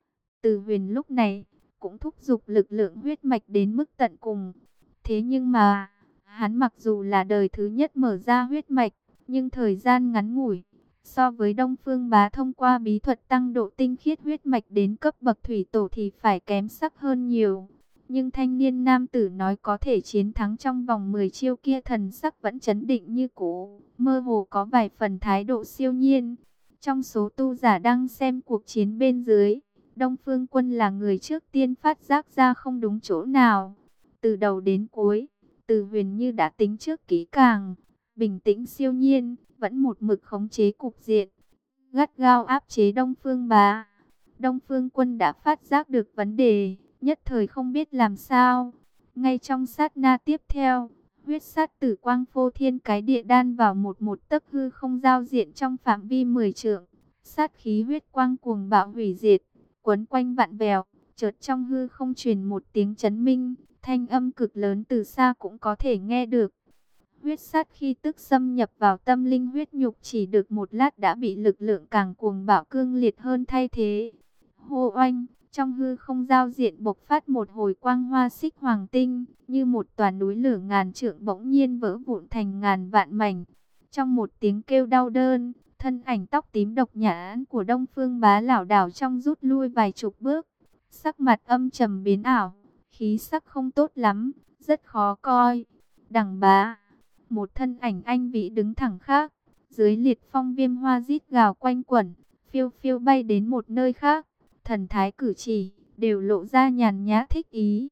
Speaker 1: Từ Huyền lúc này cũng thúc giục lực lượng huyết mạch đến mức tận cùng. Thế nhưng mà, hắn mặc dù là đời thứ nhất mở ra huyết mạch, nhưng thời gian ngắn ngủi, so với Đông Phương Bá thông qua bí thuật tăng độ tinh khiết huyết mạch đến cấp bậc thủy tổ thì phải kém sắc hơn nhiều. Nhưng thanh niên nam tử nói có thể chiến thắng trong vòng mười chiêu kia, thần sắc vẫn chấn định như cũ, mơ hồ có vài phần thái độ siêu nhiên. Trong số tu giả đang xem cuộc chiến bên dưới, Đông Phương Quân là người trước tiên phát giác ra không đúng chỗ nào. Từ đầu đến cuối, Từ Huyền như đã tính trước kỹ càng, bình tĩnh siêu nhiên, vẫn một mực khống chế cục diện, gắt gao áp chế Đông Phương Bá. Đông Phương Quân đã phát giác được vấn đề, nhất thời không biết làm sao. Ngay trong sát na tiếp theo, huyết sát tử quang phô thiên cái địa đan vào một một tấc hư không giao diện trong phạm vi mười trượng. Sát khí huyết quang cuồng bạo hủy diệt, quấn quanh vạn vẹo, chợt trong hư không truyền một tiếng chấn minh, thanh âm cực lớn từ xa cũng có thể nghe được. Huyết sát khi tức xâm nhập vào tâm linh huyết nhục, chỉ được một lát đã bị lực lượng càng cuồng bạo cương liệt hơn thay thế. Hô oanh, trong hư không giao diện bộc phát một hồi quang hoa xích hoàng tinh, như một tòa núi lửa ngàn trượng bỗng nhiên vỡ vụn thành ngàn vạn mảnh. Trong một tiếng kêu đau đớn, thân ảnh tóc tím độc nhãn của Đông Phương Bá lảo đảo trong rút lui vài chục bước, sắc mặt âm trầm biến ảo, khí sắc không tốt lắm, rất khó coi. Đằng Bá, một thân ảnh anh vĩ đứng thẳng khác, dưới liệt phong viêm hoa rít gào quanh quẩn, phiêu phiêu bay đến một nơi khác, thần thái cử chỉ đều lộ ra nhàn nhã thích ý.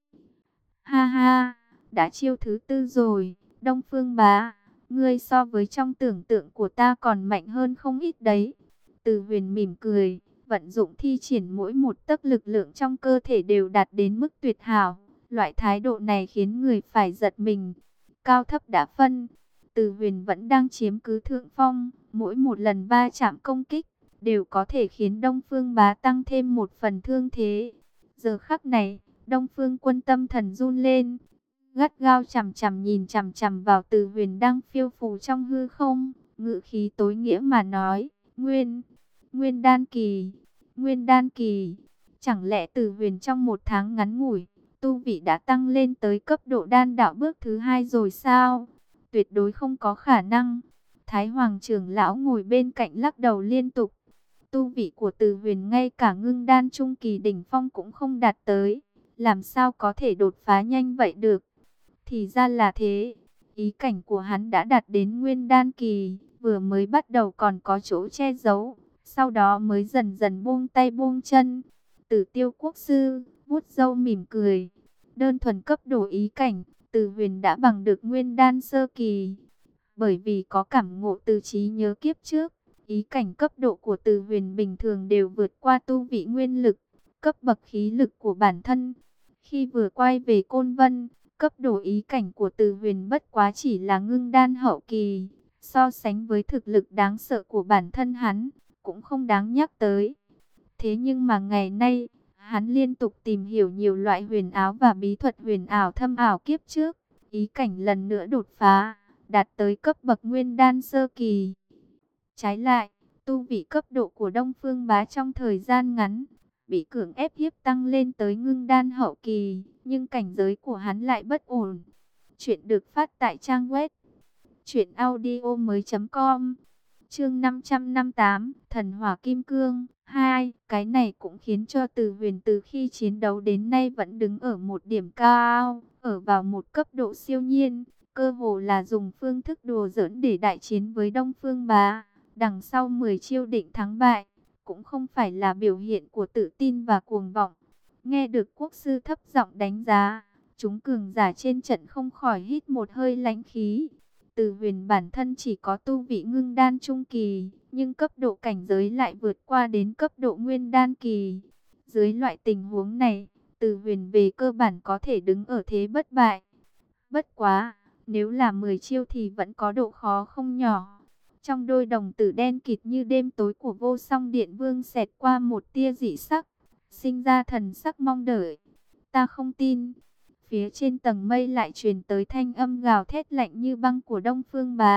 Speaker 1: Ha ha, đã chiêu thứ tư rồi, Đông Phương Bá, ngươi so với trong tưởng tượng của ta còn mạnh hơn không ít đấy. Từ Huyền mỉm cười, vận dụng thi triển mỗi một tấc lực lượng trong cơ thể đều đạt đến mức tuyệt hảo. Loại thái độ này khiến người phải giật mình. Cao thấp đã phân, Từ Huyền vẫn đang chiếm cứ thượng phong, mỗi một lần va chạm công kích đều có thể khiến Đông Phương Bá tăng thêm một phần thương thế. Giờ khắc này, Đông Phương Quân tâm thần run lên, gắt gao chằm chằm nhìn chằm chằm vào Từ Huyền đang phiêu phù trong hư không, ngữ khí tối nghĩa mà nói, Nguyên, Nguyên đan kỳ, Nguyên đan kỳ. Chẳng lẽ Từ Huyền trong một tháng ngắn ngủi, tu vị đã tăng lên tới cấp độ đan đạo bước thứ hai rồi sao? Tuyệt đối không có khả năng. Thái Hoàng trưởng lão ngồi bên cạnh lắc đầu liên tục. Tu vị của Từ Huyền ngay cả ngưng đan trung kỳ đỉnh phong cũng không đạt tới, làm sao có thể đột phá nhanh vậy được? Thì ra là thế, ý cảnh của hắn đã đạt đến nguyên đan kỳ, vừa mới bắt đầu còn có chỗ che giấu, sau đó mới dần dần buông tay buông chân. Tử Tiêu quốc sư vuốt râu mỉm cười, đơn thuần cấp độ ý cảnh, Từ Huyền đã bằng được nguyên đan sơ kỳ. Bởi vì có cảm ngộ từ trí nhớ kiếp trước, ý cảnh cấp độ của Từ Huyền bình thường đều vượt qua tu vị nguyên lực, cấp bậc khí lực của bản thân. Khi vừa quay về Côn Vân, cấp độ ý cảnh của Từ Huyền bất quá chỉ là ngưng đan hậu kỳ, so sánh với thực lực đáng sợ của bản thân hắn, cũng không đáng nhắc tới. Thế nhưng mà ngày nay, hắn liên tục tìm hiểu nhiều loại huyền ảo và bí thuật huyền ảo thâm ảo kiếp trước, ý cảnh lần nữa đột phá, đạt tới cấp bậc nguyên đan sơ kỳ. Trái lại, tu vị cấp độ của Đông Phương Bá trong thời gian ngắn, bị cưỡng ép hiếp tăng lên tới ngưng đan hậu kỳ, nhưng cảnh giới của hắn lại bất ổn. Chuyện được phát tại trang web truyện audio mới chấm com. Chương năm trăm năm mươi tám, Thần Hỏa Kim Cương hai. Cái này cũng khiến cho Từ Huyền từ khi chiến đấu đến nay vẫn đứng ở một điểm cao, ở vào một cấp độ siêu nhiên, cơ hồ là dùng phương thức đùa giỡn để đại chiến với Đông Phương Bá. Đằng sau mười chiêu định thắng bại, cũng không phải là biểu hiện của tự tin và cuồng vọng. Nghe được quốc sư thấp giọng đánh giá, chúng cường giả trên trận không khỏi hít một hơi lãnh khí. Từ Huyền bản thân chỉ có tu vị ngưng đan trung kỳ, nhưng cấp độ cảnh giới lại vượt qua đến cấp độ nguyên đan kỳ. Dưới loại tình huống này, Từ Huyền về cơ bản có thể đứng ở thế bất bại. Bất quá, nếu là mười chiêu thì vẫn có độ khó không nhỏ. Trong đôi đồng tử đen kịt như đêm tối của Vô Song Điện Vương xẹt qua một tia dị sắc, sinh ra thần sắc mong đợi. Ta không tin. Phía trên tầng mây lại truyền tới thanh âm gào thét lạnh như băng của Đông Phương Bá.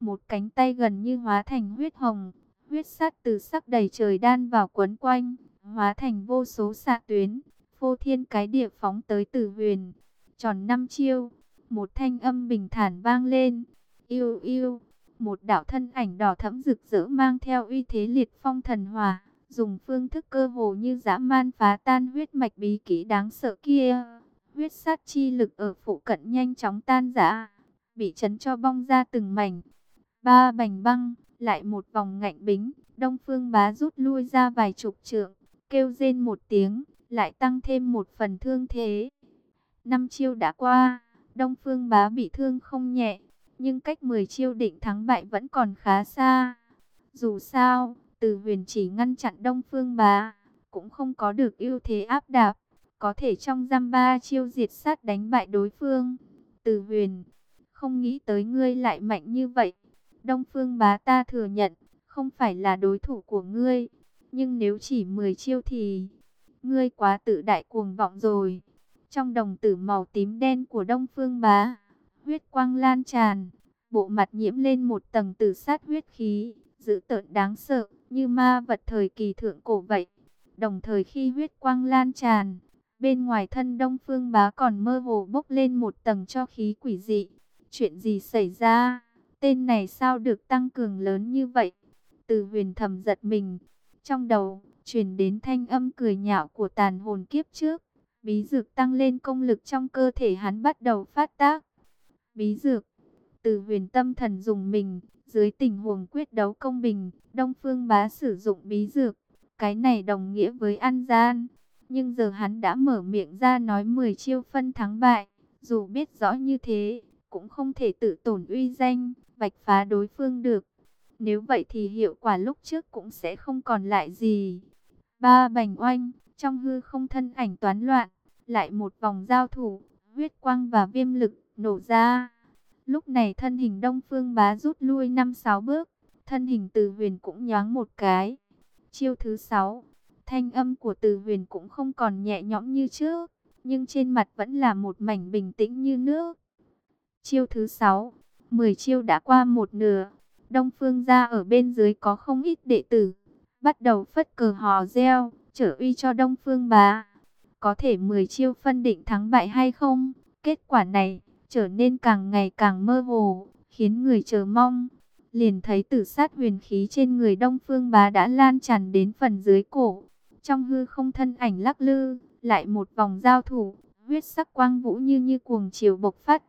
Speaker 1: một cánh tay gần như hóa thành huyết hồng, huyết sát từ sắc đầy trời đan vào quấn quanh, hóa thành vô số xạ tuyến, phô thiên cái địa phóng tới Tử Huyền. Tròn năm chiêu, một thanh âm bình thản vang lên, yêu yêu, một đạo thân ảnh đỏ thẫm rực rỡ mang theo uy thế liệt phong thần hỏa, dùng phương thức cơ hồ như dã man phá tan huyết mạch bí kỹ đáng sợ kia. Huyết sát chi lực ở phụ cận nhanh chóng tan rã, bị chấn cho bong ra từng mảnh. Ba bành băng, lại một vòng ngạnh bính, Đông Phương Bá rút lui ra vài chục trượng, kêu rên một tiếng, lại tăng thêm một phần thương thế. Năm chiêu đã qua, Đông Phương Bá bị thương không nhẹ, nhưng cách mười chiêu định thắng bại vẫn còn khá xa. Dù sao, Từ Huyền chỉ ngăn chặn Đông Phương Bá, cũng không có được ưu thế áp đạp, có thể trong giam ba chiêu diệt sát đánh bại đối phương. Từ Huyền, không nghĩ tới ngươi lại mạnh như vậy. Đông Phương Bá, ta thừa nhận, không phải là đối thủ của ngươi, nhưng nếu chỉ mười chiêu thì ngươi quá tự đại cuồng vọng rồi. Trong đồng tử màu tím đen của Đông Phương Bá, huyết quang lan tràn, bộ mặt nhiễm lên một tầng tử sát huyết khí, dữ tợn đáng sợ, như ma vật thời kỳ thượng cổ vậy. Đồng thời khi huyết quang lan tràn, bên ngoài thân Đông Phương Bá còn mơ hồ bốc lên một tầng cho khí quỷ dị. Chuyện gì xảy ra? Tên này sao được tăng cường lớn như vậy? Từ Huyền thầm giật mình. Trong đầu, truyền đến thanh âm cười nhạo của tàn hồn kiếp trước. Bí dược tăng lên công lực trong cơ thể hắn bắt đầu phát tác. Bí dược. Từ Huyền tâm thần dùng mình. Dưới tình huống quyết đấu công bình, Đông Phương Bá sử dụng bí dược. Cái này đồng nghĩa với ăn gian. Nhưng giờ hắn đã mở miệng ra nói mười chiêu phân thắng bại. Dù biết rõ như thế, cũng không thể tự tổn uy danh, vạch phá đối phương được. Nếu vậy thì hiệu quả lúc trước cũng sẽ không còn lại gì. Ba bành oanh, trong hư không thân ảnh toán loạn, lại một vòng giao thủ, huyết quang và viêm lực nổ ra. Lúc này thân hình Đông Phương Bá rút lui năm sáu bước, thân hình Từ Huyền cũng nhoáng một cái. Chiêu thứ sáu, thanh âm của Từ Huyền cũng không còn nhẹ nhõm như trước, nhưng trên mặt vẫn là một mảnh bình tĩnh như nước. Chiêu thứ sáu, mười chiêu đã qua một nửa, Đông Phương gia ở bên dưới có không ít đệ tử, bắt đầu phất cờ hò reo, trở uy cho Đông Phương Bá. Có thể mười chiêu phân định thắng bại hay không? Kết quả này trở nên càng ngày càng mơ hồ, khiến người chờ mong. Liền thấy tử sát huyền khí trên người Đông Phương Bá đã lan tràn đến phần dưới cổ. Trong hư không thân ảnh lắc lư, lại một vòng giao thủ, huyết sắc quang vũ như như cuồng chiều bộc phát.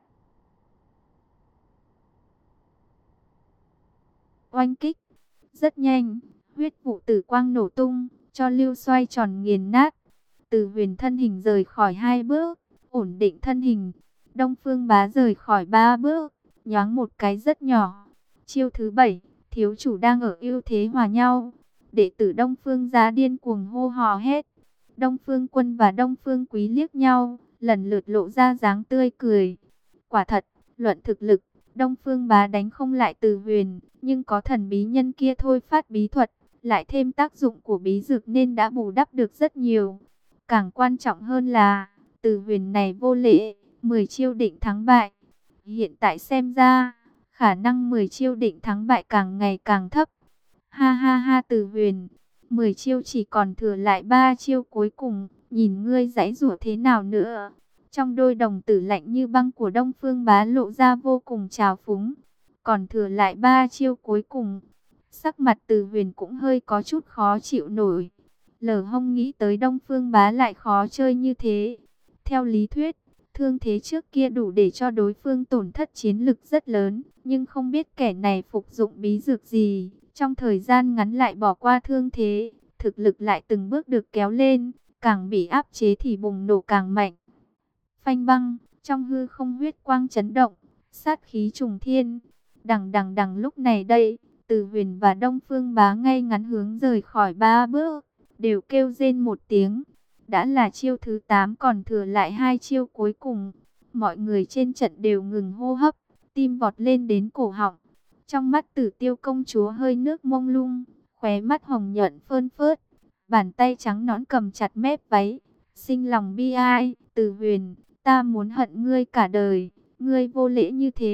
Speaker 1: Oanh kích, rất nhanh, huyết vụ tử quang nổ tung, cho lưu xoay tròn nghiền nát. Từ Huyền thân hình rời khỏi hai bước, ổn định thân hình. Đông Phương Bá rời khỏi ba bước, nhoáng một cái rất nhỏ. Chiêu thứ bảy, thiếu chủ đang ở ưu thế hòa nhau. Đệ tử Đông Phương gia điên cuồng hô hò hét. Đông Phương Quân và Đông Phương Quý liếc nhau, lần lượt lộ ra dáng tươi cười. Quả thật, luận thực lực, Đông Phương Bá đánh không lại Từ Huyền, nhưng có thần bí nhân kia thôi phát bí thuật, lại thêm tác dụng của bí dược nên đã bù đắp được rất nhiều. Càng quan trọng hơn là, Từ Huyền này vô lễ, mười chiêu định thắng bại. Hiện tại xem ra, khả năng mười chiêu định thắng bại càng ngày càng thấp. Ha ha ha, Từ Huyền, mười chiêu chỉ còn thừa lại ba chiêu cuối cùng, nhìn ngươi giãy giụa thế nào nữa. Trong đôi đồng tử lạnh như băng của Đông Phương Bá lộ ra vô cùng trào phúng. Còn thừa lại ba chiêu cuối cùng. Sắc mặt Từ Huyền cũng hơi có chút khó chịu nổi. Lờ hông nghĩ tới Đông Phương Bá lại khó chơi như thế. Theo lý thuyết, thương thế trước kia đủ để cho đối phương tổn thất chiến lực rất lớn. Nhưng không biết kẻ này phục dụng bí dược gì. Trong thời gian ngắn lại bỏ qua thương thế. Thực lực lại từng bước được kéo lên. Càng bị áp chế thì bùng nổ càng mạnh. Phanh băng, trong hư không huyết quang chấn động, sát khí trùng thiên. Đằng đằng đằng lúc này đây, Từ Huyền và Đông Phương Bá ngay ngắn hướng rời khỏi ba bước, đều kêu rên một tiếng. Đã là chiêu thứ tám còn thừa lại hai chiêu cuối cùng. Mọi người trên trận đều ngừng hô hấp, tim vọt lên đến cổ họng. Trong mắt Tử Tiêu công chúa hơi nước mông lung, khóe mắt hồng nhuận phơn phớt, bàn tay trắng nõn cầm chặt mép váy, sinh lòng bi ai. Từ Huyền, ta muốn hận ngươi cả đời, ngươi vô lễ như thế,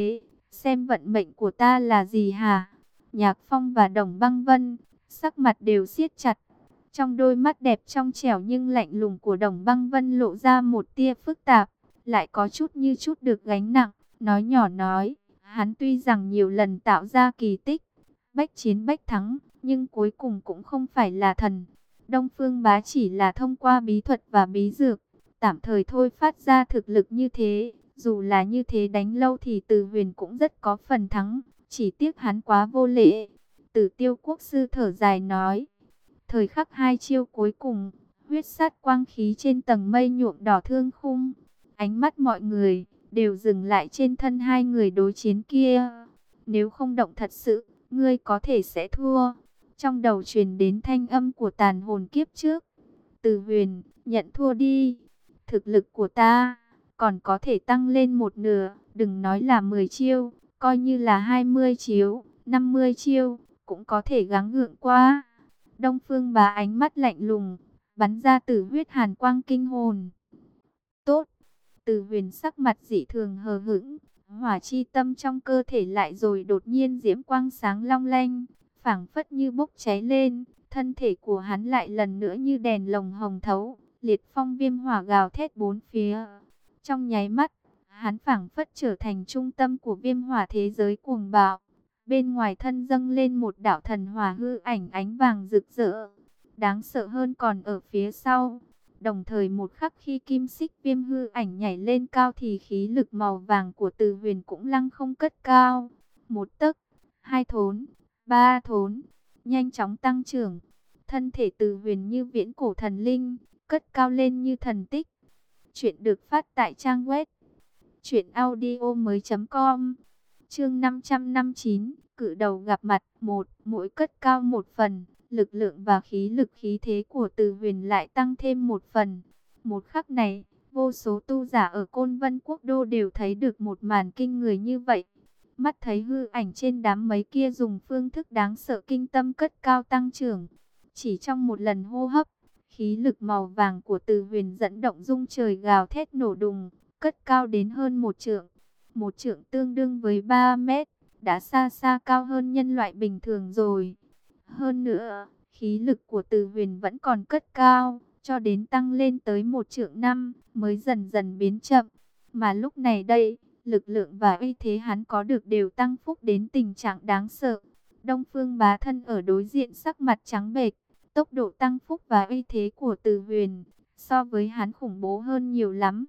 Speaker 1: xem vận mệnh của ta là gì hả? Nhạc Phong và Đồng Băng Vân, sắc mặt đều siết chặt. Trong đôi mắt đẹp trong trẻo nhưng lạnh lùng của Đồng Băng Vân lộ ra một tia phức tạp, lại có chút như chút được gánh nặng, nói nhỏ nói, hắn tuy rằng nhiều lần tạo ra kỳ tích, bách chiến bách thắng, nhưng cuối cùng cũng không phải là thần. Đông Phương Bá chỉ là thông qua bí thuật và bí dược, tạm thời thôi phát ra thực lực như thế, dù là như thế đánh lâu thì Từ Huyền cũng rất có phần thắng, chỉ tiếc hắn quá vô lễ. Tử Tiêu Quốc sư thở dài nói, thời khắc hai chiêu cuối cùng, huyết sát quang khí trên tầng mây nhuộm đỏ thương khung, ánh mắt mọi người đều dừng lại trên thân hai người đối chiến kia. Nếu không động thật sự, ngươi có thể sẽ thua. Trong đầu truyền đến thanh âm của tàn hồn kiếp trước. Từ Huyền, nhận thua đi. Thực lực của ta còn có thể tăng lên một nửa, đừng nói là mười chiêu, coi như là hai mươi chiêu, năm mươi chiêu, cũng có thể gắng gượng qua. Đông Phương Bá ánh mắt lạnh lùng, bắn ra tử huyết hàn quang kinh hồn. Tốt. Từ Huyền sắc mặt dị thường hờ hững, hỏa chi tâm trong cơ thể lại rồi đột nhiên diễm quang sáng long lanh, phảng phất như bốc cháy lên, thân thể của hắn lại lần nữa như đèn lồng hồng thấu, liệt phong viêm hỏa gào thét bốn phía. Trong nháy mắt, hắn phảng phất trở thành trung tâm của viêm hỏa thế giới cuồng bạo. Bên ngoài thân dâng lên một đạo thần hỏa hư ảnh ánh vàng rực rỡ, đáng sợ hơn còn ở phía sau. Đồng thời một khắc khi kim xích viêm hư ảnh nhảy lên cao thì khí lực màu vàng của Từ Huyền cũng lăng không cất cao. Một tấc, hai thốn, ba thốn, nhanh chóng tăng trưởng. Thân thể Từ Huyền như viễn cổ thần linh, cất cao lên như thần tích. Chuyện được phát tại trang web truyện audio mới chấm com. Chương năm trăm năm mươi chín, cự đầu gặp mặt. Một, mỗi cất cao một phần, lực lượng và khí lực khí thế của Từ Huyền lại tăng thêm một phần. Một khắc này, vô số tu giả ở Côn Vân Quốc Đô đều thấy được một màn kinh người như vậy. Mắt thấy hư ảnh trên đám mấy kia dùng phương thức đáng sợ kinh tâm cất cao tăng trưởng. Chỉ trong một lần hô hấp, khí lực màu vàng của Từ Huyền dẫn động rung trời gào thét nổ đùng, cất cao đến hơn một trượng. Một trượng tương đương với ba mét, đã xa xa cao hơn nhân loại bình thường rồi. Hơn nữa, khí lực của Từ Huyền vẫn còn cất cao, cho đến tăng lên tới một trượng năm, mới dần dần biến chậm. Mà lúc này đây, lực lượng và uy thế hắn có được đều tăng phúc đến tình trạng đáng sợ. Đông Phương Bá thân ở đối diện sắc mặt trắng bệch, tốc độ tăng phúc và uy thế của Từ Huyền, so với hắn khủng bố hơn nhiều lắm.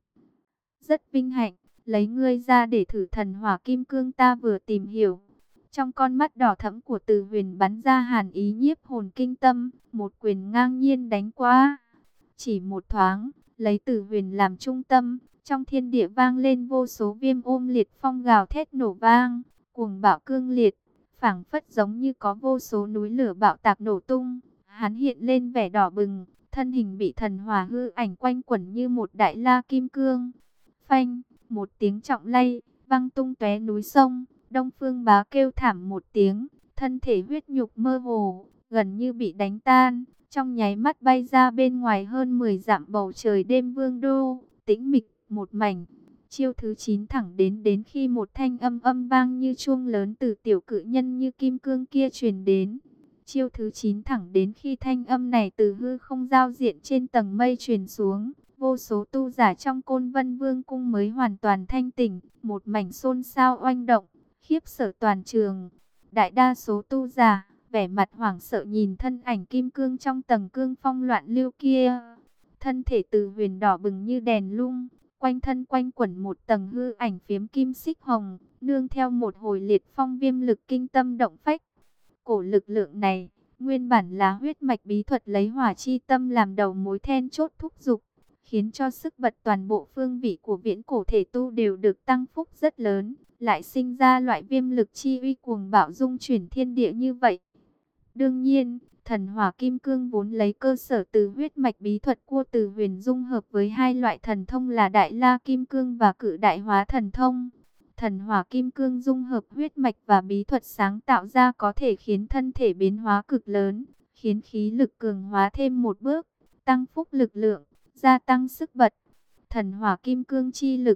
Speaker 1: Rất vinh hạnh, lấy ngươi ra để thử thần hỏa kim cương ta vừa tìm hiểu. Trong con mắt đỏ thẫm của Từ Huyền bắn ra hàn ý nhiếp hồn kinh tâm, một quyền ngang nhiên đánh qua. Chỉ một thoáng, lấy Từ Huyền làm trung tâm, trong thiên địa vang lên vô số viêm ôm liệt phong gào thét nổ vang, cuồng bạo cương liệt, phảng phất giống như có vô số núi lửa bạo tạc nổ tung. Hắn hiện lên vẻ đỏ bừng, thân hình bị thần hỏa hư ảnh quanh quẩn như một đại la kim cương. Phanh, một tiếng trọng lay, văng tung tóe núi sông. Đông Phương Bá kêu thảm một tiếng, thân thể huyết nhục mơ hồ, gần như bị đánh tan, trong nháy mắt bay ra bên ngoài hơn mười dặm bầu trời đêm vương đô, tĩnh mịch một mảnh. Chiêu thứ chín thẳng đến đến khi một thanh âm âm vang như chuông lớn từ tiểu cự nhân như kim cương kia truyền đến. Chiêu thứ chín thẳng đến khi thanh âm này từ hư không giao diện trên tầng mây truyền xuống. Vô số tu giả trong Côn Vân Vương cung mới hoàn toàn thanh tỉnh, một mảnh xôn xao oanh động, khiếp sợ toàn trường. Đại đa số tu giả, vẻ mặt hoảng sợ nhìn thân ảnh kim cương trong tầng cương phong loạn lưu kia. Thân thể Từ Huyền đỏ bừng như đèn lung, quanh thân quanh quẩn một tầng hư ảnh phiếm kim xích hồng, nương theo một hồi liệt phong viêm lực kinh tâm động phách. Cổ lực lượng này, nguyên bản là huyết mạch bí thuật lấy hỏa chi tâm làm đầu mối then chốt thúc dục, khiến cho sức bật toàn bộ phương vị của viễn cổ thể tu đều được tăng phúc rất lớn, lại sinh ra loại viêm lực chi uy cuồng bạo dung chuyển thiên địa như vậy. Đương nhiên, thần hỏa kim cương vốn lấy cơ sở từ huyết mạch bí thuật của Từ Huyền dung hợp với hai loại thần thông là Đại La Kim Cương và Cự Đại Hóa Thần Thông. Thần hỏa kim cương dung hợp huyết mạch và bí thuật sáng tạo ra có thể khiến thân thể biến hóa cực lớn, khiến khí lực cường hóa thêm một bước, tăng phúc lực lượng, gia tăng sức bật. Thần hỏa kim cương chi lực,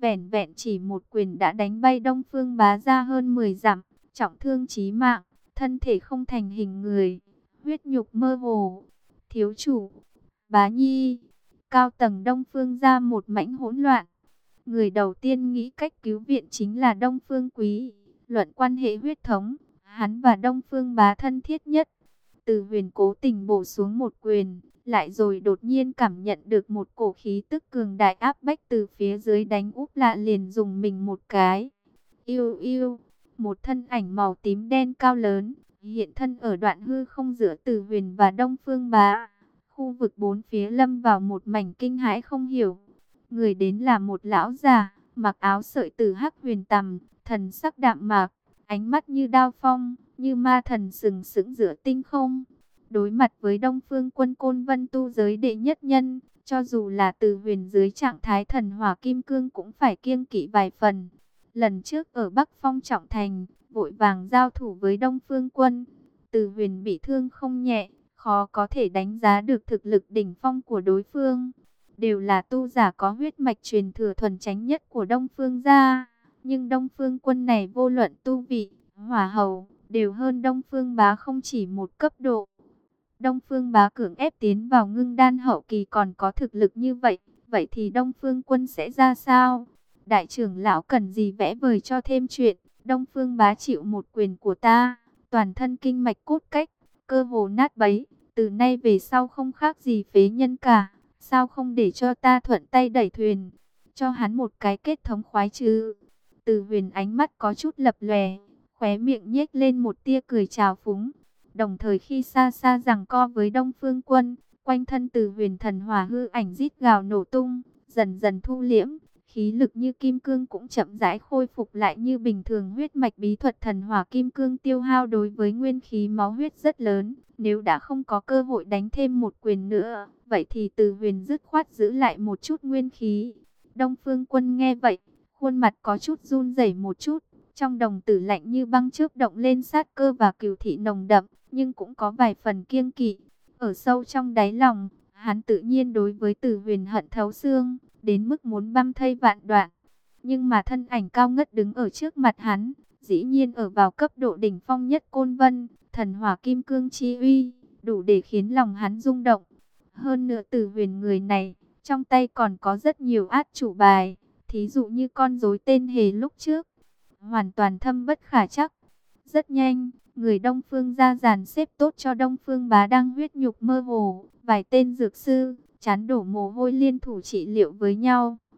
Speaker 1: vẻn vẹn chỉ một quyền đã đánh bay Đông Phương Bá ra hơn mười dặm, trọng thương chí mạng, thân thể không thành hình người, huyết nhục mơ hồ. Thiếu chủ, Bá Nhi, cao tầng Đông Phương ra một mảnh hỗn loạn. Người đầu tiên nghĩ cách cứu viện chính là Đông Phương Quý. Luận quan hệ huyết thống, hắn và Đông Phương Bá thân thiết nhất. Từ Huyền cố tình bổ xuống một quyền, lại rồi đột nhiên cảm nhận được một cổ khí tức cường đại áp bách từ phía dưới đánh úp lại, liền dùng mình một cái. Yêu yêu, một thân ảnh màu tím đen cao lớn, hiện thân ở đoạn hư không giữa Từ Huyền và Đông Phương Bá. Khu vực bốn phía lâm vào một mảnh kinh hãi không hiểu. Người đến là một lão già, mặc áo sợi tử hắc huyền tằm, thần sắc đạm mạc, ánh mắt như đao phong, như ma thần sừng sững giữa tinh không. Đối mặt với Đông Phương Quân Côn Vân tu giới đệ nhất nhân, cho dù là Từ Huyền dưới trạng thái thần hỏa kim cương cũng phải kiêng kỵ vài phần. Lần trước ở Bắc Phong Trọng Thành, vội vàng giao thủ với Đông Phương Quân, Từ Huyền bị thương không nhẹ, khó có thể đánh giá được thực lực đỉnh phong của đối phương. Đều là tu giả có huyết mạch truyền thừa thuần chánh nhất của Đông Phương gia, nhưng Đông Phương Quân này vô luận tu vị, hỏa hầu, đều hơn Đông Phương Bá không chỉ một cấp độ. Đông Phương Bá cưỡng ép tiến vào ngưng đan hậu kỳ còn có thực lực như vậy, vậy thì Đông Phương Quân sẽ ra sao? Đại trưởng lão cần gì vẽ vời cho thêm chuyện, Đông Phương Bá chịu một quyền của ta, toàn thân kinh mạch cốt cách, cơ hồ nát bấy, từ nay về sau không khác gì phế nhân cả, sao không để cho ta thuận tay đẩy thuyền, cho hắn một cái kết thống khoái chứ? Từ Huyền ánh mắt có chút lập lòe, khóe miệng nhếch lên một tia cười trào phúng. Đồng thời khi xa xa giằng co với Đông Phương Quân, quanh thân Từ Huyền thần hỏa hư ảnh rít gào nổ tung, dần dần thu liễm, khí lực như kim cương cũng chậm rãi khôi phục lại như bình thường. Huyết mạch bí thuật thần hỏa kim cương tiêu hao đối với nguyên khí máu huyết rất lớn, nếu đã không có cơ hội đánh thêm một quyền nữa, vậy thì Từ Huyền dứt khoát giữ lại một chút nguyên khí. Đông Phương Quân nghe vậy, khuôn mặt có chút run rẩy một chút, trong đồng tử lạnh như băng chớp động lên sát cơ và cừu thị nồng đậm, nhưng cũng có vài phần kiêng kỵ. Ở sâu trong đáy lòng, hắn tự nhiên đối với Từ Huyền hận thấu xương, đến mức muốn băm thây vạn đoạn. Nhưng mà thân ảnh cao ngất đứng ở trước mặt hắn, dĩ nhiên ở vào cấp độ đỉnh phong nhất Côn Vân, thần hỏa kim cương chi uy, đủ để khiến lòng hắn rung động. Hơn nữa Từ Huyền người này, trong tay còn có rất nhiều át chủ bài, thí dụ như con rối tên hề lúc trước, hoàn toàn thâm bất khả trắc. Rất nhanh, người Đông Phương ra dàn xếp tốt cho Đông Phương Bá đang huyết nhục mơ hồ, vài tên dược sư, chán đổ mồ hôi liên thủ trị liệu với nhau.